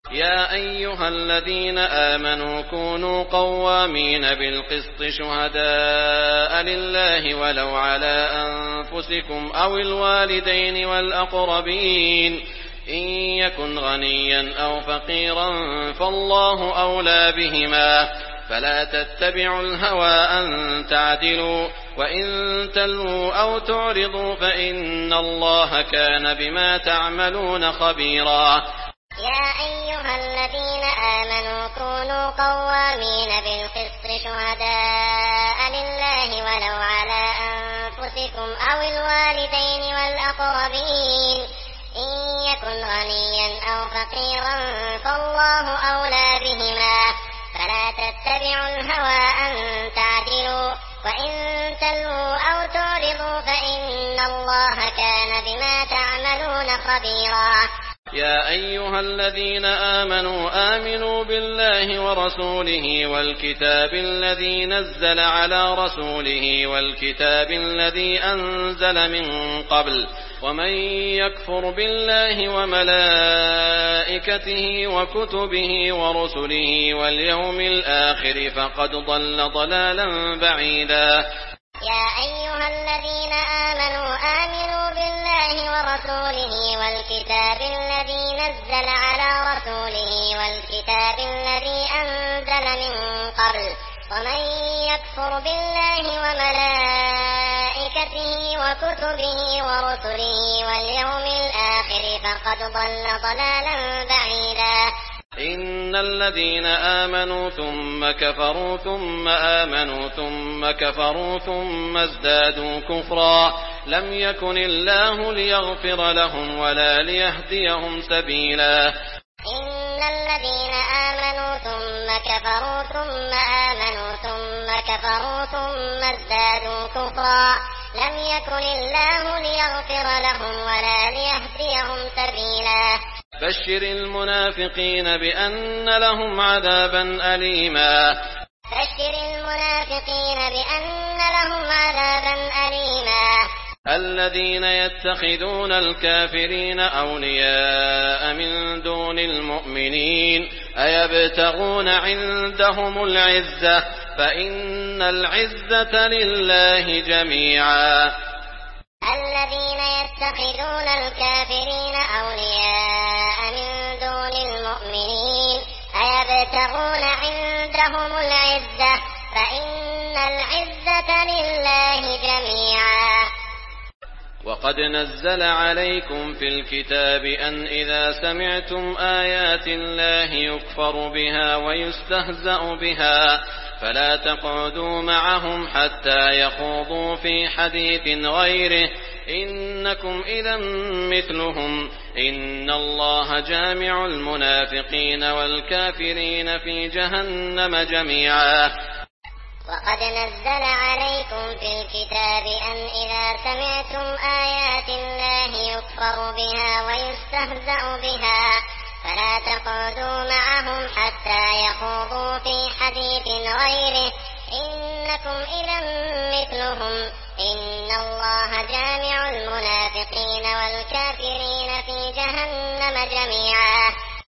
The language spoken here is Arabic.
يا أيها الذين آمنوا كونوا قوامين بالقسط شهداء لله ولو على أنفسكم أو الوالدين والأقربين إن يكن غنيا أو فقيرا فالله أولى بهما فلا تتبعوا الهوى أن تعدلوا وإن تلووا أو تعرضوا فإن الله كان بما تعملون خبيرا. يا أيها الذين آمنوا كونوا قوامين بالقسط شهداء لله ولو على أنفسكم أو الوالدين والأقربين إن يكن غنيا أو فقيرا فالله أولى بهما فلا تتبعوا الهوى أن تعدلوا وإن تلووا أو تعرضوا فإن الله كان بما تعملون خبيرا. يا أيها الذين آمنوا بالله ورسوله والكتاب الذي نزل على رسوله والكتاب الذي أنزل من قبل ومن يكفر بالله وملائكته وكتبه ورسله واليوم الآخر فقد ضل ضلالا بعيدا. يا أيها الذين آمنوا بالله ورسوله والكتاب الذي نزل على رسوله والكتاب الذي أنزل من قبل ومن يكفر بالله وملائكته وكتبه ورسله واليوم الآخر فقد ضل ضلالا بعيدا. إن الذين آمنوا ثم كفروا ثم آمنوا ثم كفروا ثم ازدادوا كفرا لم يكن الله ليغفر لهم ولا ليهديهم سبيلا. إن الذين آمنوا ثم كفروا ثم آمنوا ثم كفروا ثم ازدادوا كفرا لم يكن الله ليغفر لهم ولا ليهديهم سبيلا. بشر المنافقين بأن لهم عذابا أليما. بشر المنافقين بأن لهم عذابا أليما. الذين يتخذون الكافرين أولياء من دون المؤمنين أيبتغون عندهم العزة فإن العزة لله جميعا. الذين يتخذون الكافرين أولياء من دون المؤمنين أيبتغون عندهم العزة فإن العزة لله جميعا. وقد نزل عليكم في الكتاب أن إذا سمعتم آيات الله يكفر بها ويستهزأ بها فلا تقعدوا معهم حتى يخوضوا في حديث غيره إنكم إذا مثلهم إن الله جامع المنافقين والكافرين في جهنم جميعا. وقد نزل عليكم في الكتاب أن إذا سمعتم آيات الله يكفر بها ويستهزأ بها فلا تقعدوا معهم حتى يخوضوا في حديث غيره إنكم إذا مثلهم إن الله جامع المنافقين والكافرين في جهنم جميعا.